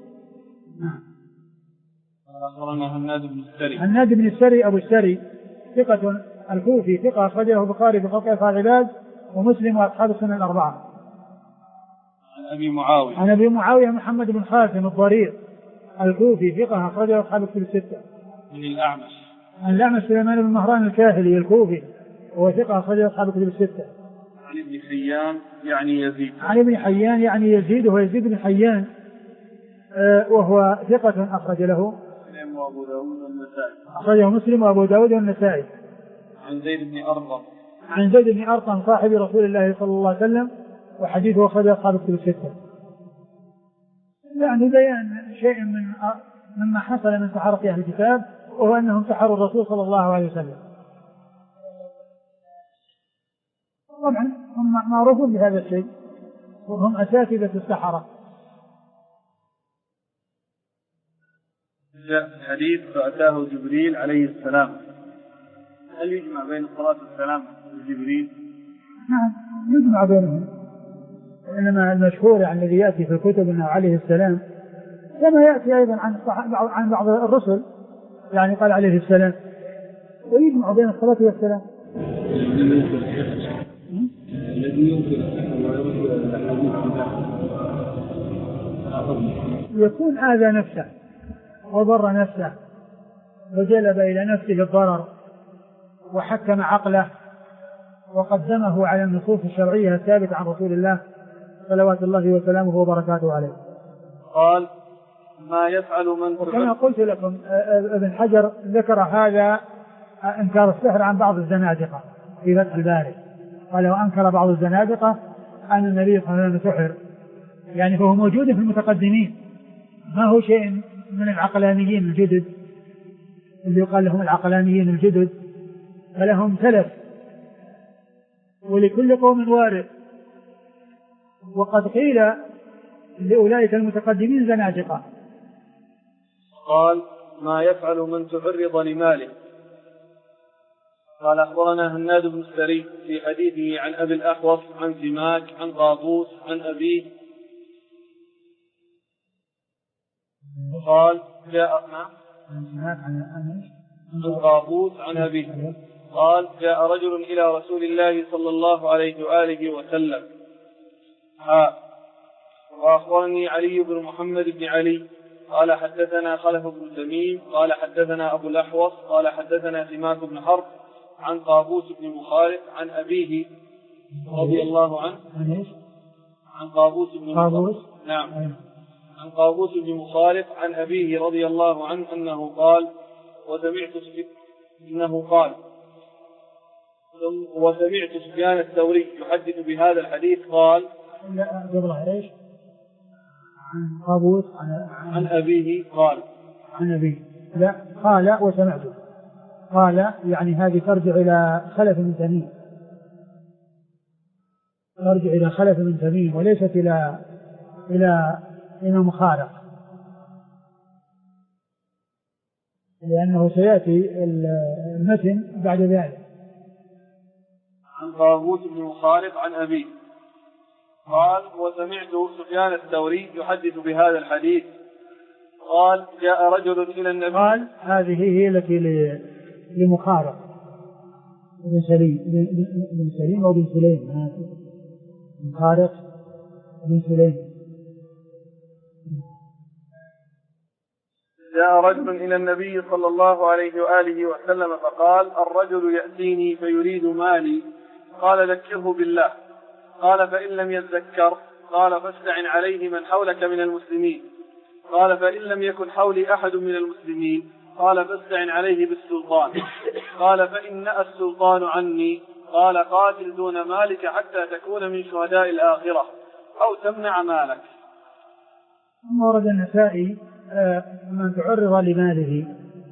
أخبرنا هناد بن السري. هناد بن السري أبو السري ثقة الكوفي، ثقة أخرجه البخاري في خلق أفعال العباد ومسلم وأصحاب السنن الأربعة. عن أبي معاوية محمد بن خالد الضرير الكوفي ثقة أخرجه أصحاب الكتب الستة. عن الأعمش سليمان بن مهران الكاهلي الكوفي وهو ثقة أخرجه أصحاب الكتب الستة. عن ابن حيان يعني يزيد. عن ابن حيان يعني يزيد، وهو يزيد بن حيان وهو ثقة أخرج له مسلم وأبو داود والنسائي. أخرجه مسلم وأبو داود والنسائي. عن زيد بن أرقم. عن زيد بن أرقم صاحب رسول الله صلى الله عليه وسلم وحديثه أخرجه أصحاب الكتب الستة. يعني بيان شيء مما حصل من سحرة أهل الكتاب، وهو أنهم سحروا الرسول صلى الله عليه وسلم. طبعا هم معروفون بهذا الشيء وهم أساتذة السحرة. جاء الحديث فأتاه جبريل عليه السلام، هل يجمع بين الصلاة والسلام وجبريل؟ نعم يجمع بينهم، إنما المشهور يعني الذي يأتي في الكتب أنه عليه السلام كما يأتي أيضا عن بعض الرسل، يعني قال عليه السلام، ويجمع بين الصلاة والسلام. يكون آذى نفسه وضر نفسه وجلب إلى نفسه الضرر وحكم عقله وقدمه على النصوص الشرعية الثابتة عن رسول الله صلوات الله وسلامه وبركاته عليه. قال ما يفعل من كما قلت لكم ابن حجر ذكر هذا انكار السحر عن بعض الزنادقة في فتح الباري، قال وأنكر بعض الزنادقة أن النبي صلى الله عليه وسلم سحر، يعني فهو موجود في المتقدمين، ما هو شيء من العقلانيين الجدد اللي يقال لهم العقلانيين الجدد، فلهم سلف ولكل قوم وارث. وقد قيل لأولئك المتقدمين زنادقة. قال: ما يفعل من تعرض لماله؟ قال: أخبرنا هناد بن السري في حديثه عن أبي الأحوص عن سماك عن قابوس عن أبيه قال: جاء عن قابوس عن أبيه قال: جاء رجل إلى رسول الله صلى الله عليه وآله وسلم. وأخبرني علي بن محمد بن علي قال: حدثنا خلف بن تميم قال: حدثنا أبو الأحوص قال: حدثنا سماك بن حرب عن قابوس بن مخالف عن أبيه رضي الله عنه عن قابوس بن مخالف. نعم، عن قابوس بن مخالف عن أبيه رضي الله عنه أنه قال: وسمعت سفيان الثوري يحدث بهذا الحديث قال: لا قبلها ايش؟ عن قابوس عن أبيه قال. عن أبيه لا قال وسمعته. قال يعني هذه ترجع إلى خلف من تميم، ترجع إلى خلف من تميم وليست إلى إمام خارق، لأنه سيأتي المتن بعد ذلك. عن قابوس بن مخالف عن أبيه قال: وسمعت سفيان الثوري يحدث بهذا الحديث قال: جاء رجل إلى النبي. قال هذه هي التي لمخارق بن سليم أو بن سليم، مخارق بن سليم. جاء رجل إلى النبي صلى الله عليه وآله وسلم فقال: الرجل يأتيني فيريد مالي. قال: ذكره بالله. قال: فإن لم يتذكر؟ قال: فاستعن عليه من حولك من المسلمين. قال: فإن لم يكن حولي أحد من المسلمين؟ قال: فاستعن عليه بالسلطان. قال: فإن نأى السلطان عني. قال: قاتل دون مالك حتى تكون من شهداء الآخرة أو تمنع مالك. ثم ورد النسائي من تعرض لماله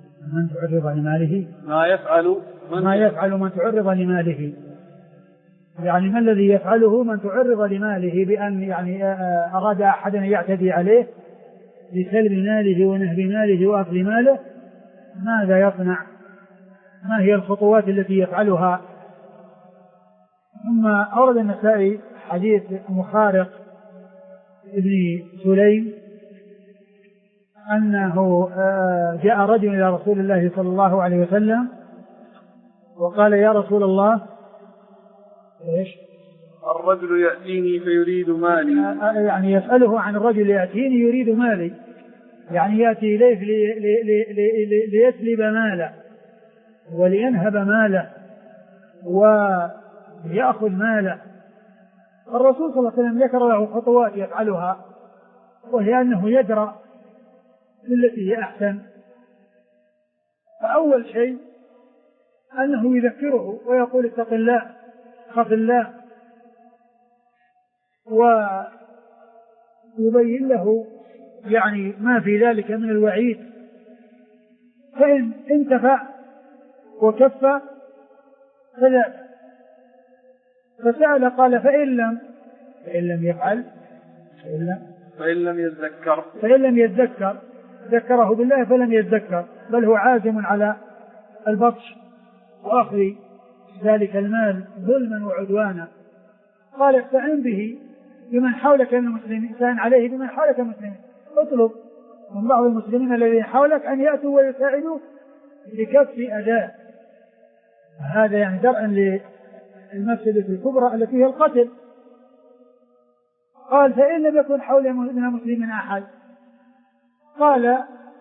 ما يفعل من تعرض لماله، يعني ما الذي يفعله من تعرض لماله بأن يعني أراد أحد أن يعتدي عليه لسلب ماله ونهب ماله وأخذ ماله، ماذا يصنع؟ ما هي الخطوات التي يفعلها؟ ثم أورد النسائي حديث مخارق ابن سليم أنه جاء رجل إلى رسول الله صلى الله عليه وسلم وقال: يا رسول الله إيش؟ الرجل يأتيني فيريد مالي، يعني يسأله عن الرجل يأتيني يريد مالي، يعني يأتي إليه ليسلب ماله ولينهب ماله ويأخذ ماله. الرسول صلى الله عليه وسلم ذكر له خطوات يفعلها، وهي أنه يدرأ بالتي هي أحسن. فأول شيء أنه يذكره ويقول: اتق الله، خف الله، ويبين له يعني ما في ذلك من الوعيد. فإن انتفع وكف فذاك. فسأل قال: فإن لم يفعل، فإن لم يتذكر ذكره بالله فلم يتذكر، بل هو عازم على البطش وأخذ ذلك المال ظلما وعدوانا. قال: استعن به بمن حولك من المسلمين، استعن عليه بمن حولك من المسلمين، اطلب من بعض المسلمين الذين حولك أن يأتوا ويساعدوا لكف أداء. هذا يعني درءا للمفسدة الكبرى التي هي القتل. قال: فإن لم يكن حول من المسلمين أحد؟ قال: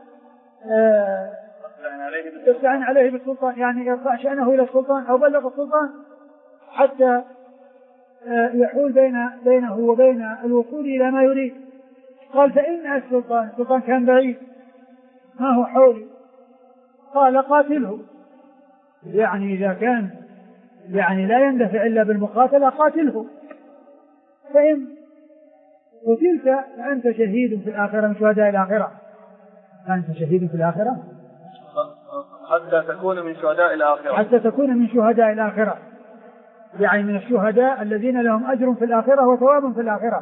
استعن عليه بالسلطان، يعني يرفع شأنه إلى السلطان أو بلغ السلطان حتى يحول بينه وبين الوصول إلى ما يريد. قال: فإن السلطان كان بعيد، ما هو حولي؟ قال: قاتله، يعني إذا كان يعني لا يندفع إلا بالمقاتلة قاتله، فإن قتلت فأنت شهيد في الآخرة من شهداء الآخرة. أنت شهيد في الآخرة. حتى تكون من شهداء الآخرة. حتى تكون من شهداء الآخرة، يعني من الشهداء الذين لهم أجر في الآخرة وثواب في الآخرة.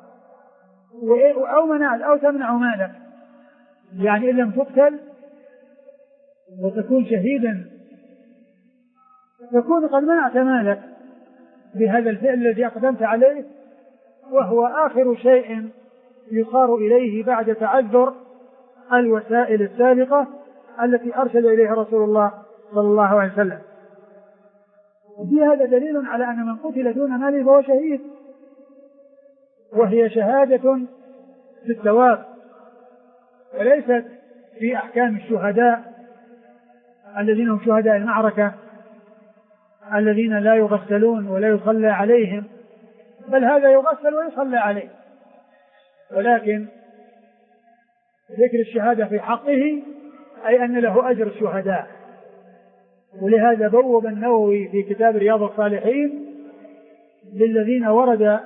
أو منال أو تمنع مالك، يعني إن لم تقتل وتكون شهيدا تكون قد منعت مالك بهذا الفعل الذي أقدمت عليه، وهو آخر شيء يصار إليه بعد تعذر الوسائل السابقة التي أرشد إليها رسول الله صلى الله عليه وسلم. وفي هذا دليل على أن من قتل دون ماله فهو شهيد، وهي شهادة في الثواب، وليست في أحكام الشهداء الذين هم شهداء المعركة الذين لا يغسلون ولا يصلى عليهم، بل هذا يغسل ويصلى عليه، ولكن ذكر الشهادة في حقه أي أن له أجر الشهداء. ولهذا بوب النووي في كتاب رياض الصالحين للذين ورد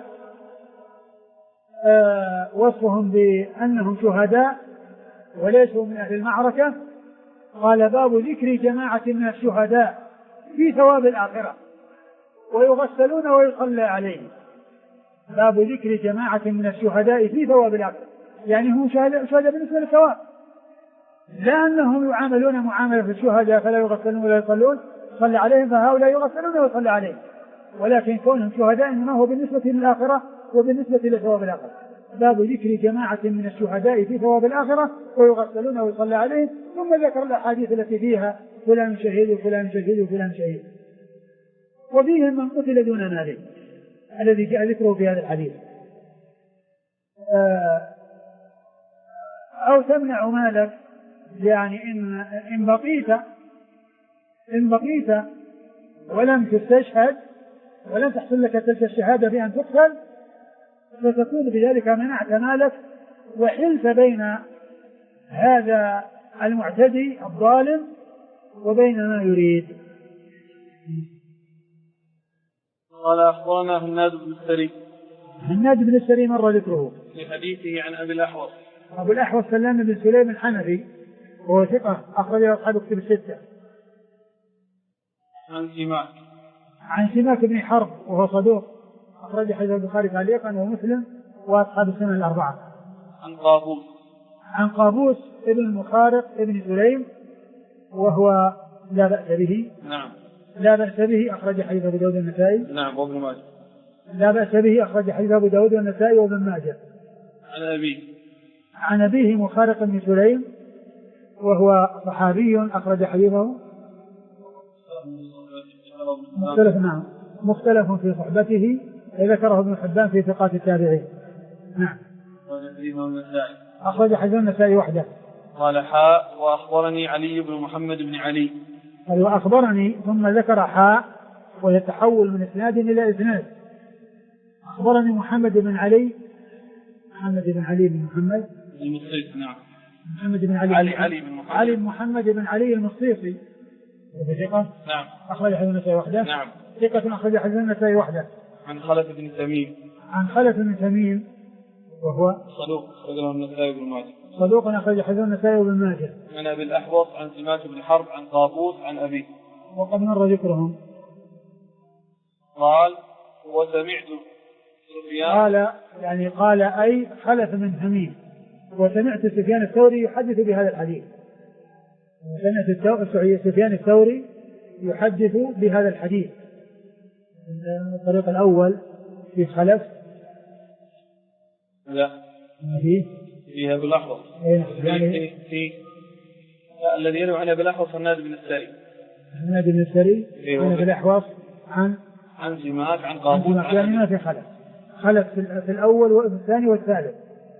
وصفهم بأنهم شهداء وليسوا من أهل المعركة، قال باب ذكر جماعة من الشهداء في ثواب الآخرة ويغسلون ويصلى عليهم. باب ذكر جماعة من الشهداء في ثواب الآخرة، يعني هم شهداء بالنسبة للثواب، لا أنهم يعاملون معاملة الشهداء فلا يغسلون ولا يصلون صلى عليهم فهؤلاء يغسلون ويصلى عليهم، ولكن كونهم شهداء إنما هو بالنسبة للآخرة وبالنسبة لثواب الآخرة. باب ذكر جماعة من الشهداء في ثواب الآخرة ويغسلون ويصلى عليهم، ثم ذكر الأحاديث التي فيها فلان شهيد وفلان شهيد وفلان شهيد. وفيهم من قتل دون ماله الذي جاء ذكره في هذا الحديث. أو تمنع مالك، يعني إن بقيت ولم تستشهد ولم تحصل لك تلك الشهادة بأن تقتل، فتكون بذلك منعت مالك وحلت بين هذا المعتدي الظالم وبين ما يريد. قال أخبرنا هناد بن السري. هناد بن السري مر ذكره في حديثه عن أبي الأحوص. أبو الأحوص سلام بن سليم الحنفي وهو ثقة أخرج أصحاب كتب الستة. عن سماك بن حرب وهو صدوق أخرج حديث البخاري تعليقا ومسلم وأصحاب السنن الأربعة. عن قابوس ابن المخارق ابن سليم وهو لا بأس به. نعم. لا بأس به أخرج حديث أبو داود والنسائي. نعم وابن ماجه. لا بأس به أخرج حديث أبو داود والنسائي وابن ماجه. عن أبيه مخارق بن سليم وهو صحابي أخرج حديثه. مختلف في صحبته ذكره ابن حبان في ثقات التابعين. نعم. أخرج حديث النسائي وحده. قال وأخبرني علي بن محمد بن علي. قال وأخبرني ثم ذكر ويتحول من إسناد إلى إسناد. أخبرني محمد بن علي بن محمد المصيصي. نعم. محمد بن علي بن محمد بن علي المصيصي ثقة. نعم. أخرج حديث النسائي وحده. نعم. ثقة أخرج حديث النسائي وحده. عن خلف بن تميم. وهو صدوق أخرج حديث النسائي وابن ماجه. عن أبي الأحوص عن سماك بن حرب عن قابوس عن أبيه وقد مر ذكرهم. قال وسمعت سفيان. قال أي خلف من تميم. وسمعت سفيان الثوري يحدث بهذا الحديث. سفيان الثوري يحدث بهذا الحديث. الطريق الأول في خلف. لا فيها بالأحوص. الذي يروي عن بالأحوص هناد بن السري. عن بالأحوص عن سماك عن قابوس. يعني ما في خلف في الأول وفي الثاني والثالث.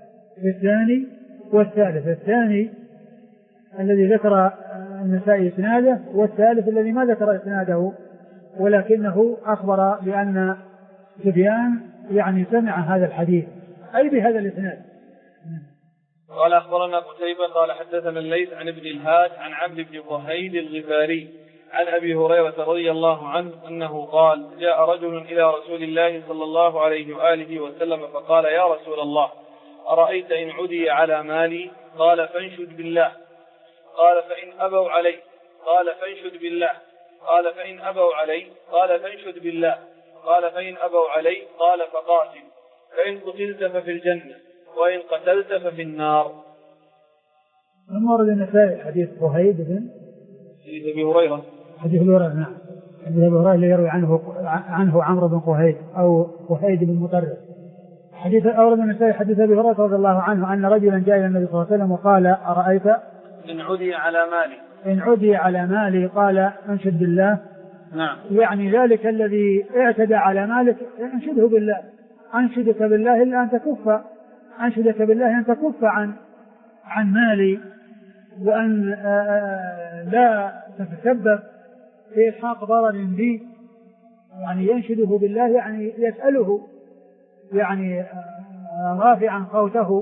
الثاني الذي ذكر النسائي إسناده، والثالث الذي ما ذكر إسناده ولكنه أخبر بأن سفيان يعني سمع هذا الحديث أي بهذا الإسناد. قال أخبرنا قتيبة قال حدثنا الليث عن ابن الهاد عن عبد بن وهيد الغفاري عن أبي هريرة رضي الله عنه أنه قال جاء رجل إلى رسول الله صلى الله عليه وآله وسلم فقال يا رسول الله أرأيت إن عدي على مالي؟ قال فانشد بالله. قال فإن أبوا علي قال فانشد بالله. قال فإن أبوا علي قال فانشد بالله. قال فإن أبوا علي قال فقاتل، فإن قتلت ففي الجنة وإن قتلت ففي النار. ثم ورد النسائي حديث قهيد بن حديث أبي هريرة. حديث أبي هريرة، نعم، حديث أبي هريرة اللي يروي عنه عمرو بن قهيد أو قهيد بن مطرف. حديث أورد النسائي حديث أبي هريرة رضي الله عنه أن رجلا جاء إلى النبي صلى الله عليه وسلم وقال أرأيت إن عدي على مالي. إن عدي على مالي قال أنشد بالله. نعم. يعني ذلك الذي اعتدى على مالك أنشده بالله، أنشدك بالله إلا أن تكف، أنشدك بالله أن تكف عن مالي، وأن لا تتسبب في إلحاق ضرر بي. يعني ينشده بالله يعني يسأله، يعني رافعا صوته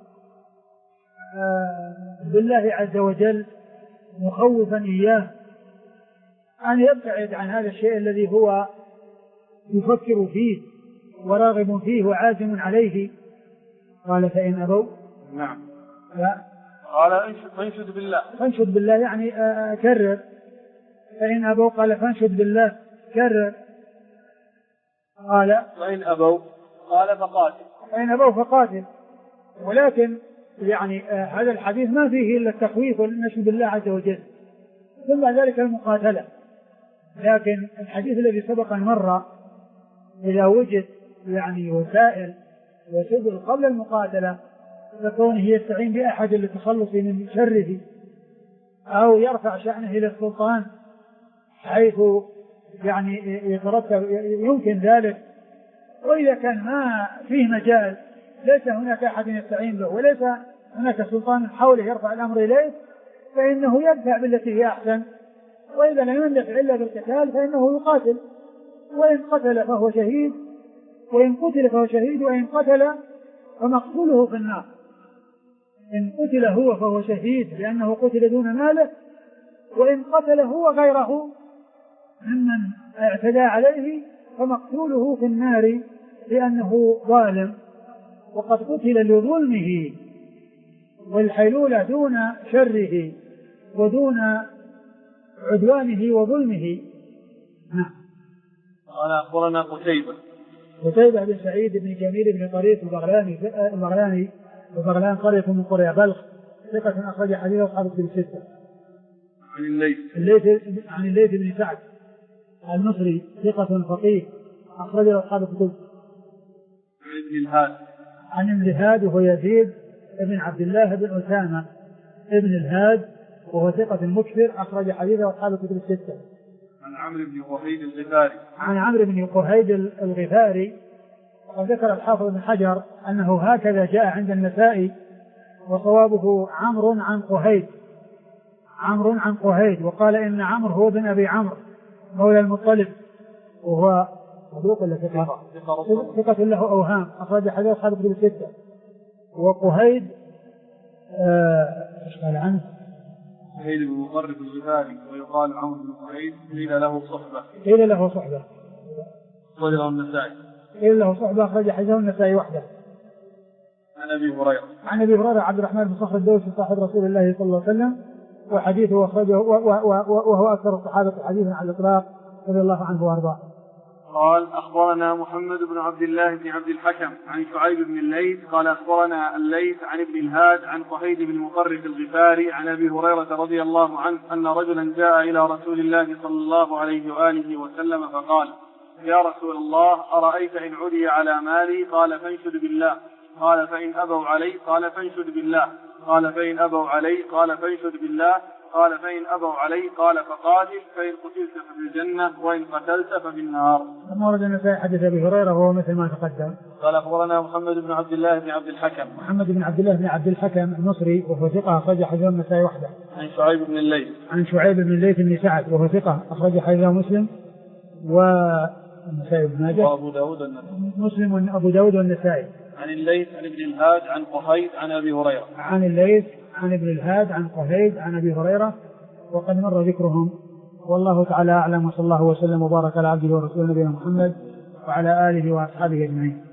بالله عز وجل، مخوفا إياه أن يبتعد عن هذا الشيء الذي هو يفكر فيه وراغب فيه وعازم عليه. قال فإن أبوا. نعم. قال فانشد بالله. فانشد بالله يعني كرر. فإن أبوا قال فانشد بالله كرر. قال فإن أبوا قال فقاتل. فإن أبوا فقاتل. ولكن يعني هذا الحديث ما فيه إلا التخويف والنشد بالله عز وجل، ثم ذلك المقاتلة. لكن الحديث الذي سبق مر إذا وجد يعني وسائل وسبل قبل المقاتلة فكونه يستعين بأحد للتخلص من شره أو يرفع شأنه إلى السلطان حيث يعني يترتب يمكن ذلك. وإذا كان ما فيه مجال ليس هناك أحد يستعين به وليس هناك سلطان حوله يرفع الأمر إليه فإنه يدفع بالتي هي أحسن، وإذا لم يندفع إلا بالقتال فإنه يقاتل، وإن قتل فهو شهيد، وإن قتل فهو شهيد، وإن قتل فمقتوله في النار. إن قتل هو فهو شهيد لأنه قتل دون ماله، وإن قتل هو غيره ممن اعتدى عليه فمقتوله في النار لأنه ظالم وقد قتل لظلمه، والحيلولة دون شره ودون عدوانه وظلمه. نعم. قال أخبرنا قتيبة بن سعيد بن جميل بن طريف البغلاني قرية من قرى بلخ، ثقة أخرج حديث أصحاب الكتب الستة. عن الليث بن سعد المصري ثقة فقيه أخرج أصحاب الكتب. عن ابن الهاد وهو يزيد بن عبد الله بن أسامة ابن الهاد وهو ثقة مكثر أخرج حديث أصحاب الكتب الستة. عن عمرو بن قهيد الغفاري وذكر الحافظ بن حجر أنه هكذا جاء عند النسائي، وصوابه عمرو عن قهيد، وقال إن عمرو هو بن أبي عمرو مولى المطلب، وهو صدوق ولا ثقة له أوهام أخرج حديث أصحاب الكتب الستة. وقهيد ايش قال عنه؟ قهيد بن مطرف الغفاري ويقال عمرو بن قهيد قيل له صحبة قيل له صحبة أخرج حديث النسائي وحده. عن أبي هريرة عبد الرحمن بن صخر الدوسي صاحب رسول الله صلى الله عليه وسلم، وحديثه أخرجه وهو أكثر الصحابة حديثا على الإطلاق رضي الله عنه وأرضاه. قال أخبرنا محمد بن عبد الله بن عبد الحكم عن شعيب بن الليث قال أخبرنا الليث عن ابن الهاد عن قهيد بن مطرف الغفاري عن أبي هريرة رضي الله عنه أن رجلا جاء إلى رسول الله صلى الله عليه وآله وسلم فقال: يا رسول الله، أرأيت إن عدي على مالي؟ قال: فانشد بالله. قال: فإن أبوا علي؟ قال: فانشد بالله. قال: فإن أبوا علي؟ قال: فانشد بالله. قال: فإن أبوا علي؟ قال: فقاتل، فإن قتلت ففي الجنة وإن قتلت ففي النار. ثم ورد النسائي حديث أبي هريرة وهو مثل ما تقدم. قال أخبرنا محمد بن عبد الله بن عبد الحكم. محمد بن عبد الله بن عبد الحكم المصري وهو ثقة أخرج حديث النسائي وحده. عن شعيب بن الليث بن سعد وهو ثقة أخرج حديثه مسلم والنسائي بن ماجه وأبو داود والنسائي. مسلم وأبو داود والنسائي. عن الليث عن ابن الهاد عن قهيد عن أبي هريرة. عن الليث عن ابن الهاد عن قهيد عن أبي هريرة وقد مر ذكرهم، والله تعالى أعلم، وصلى الله وسلم وبارك على عبده ورسوله نبينا محمد وعلى آله وأصحابه أجمعين.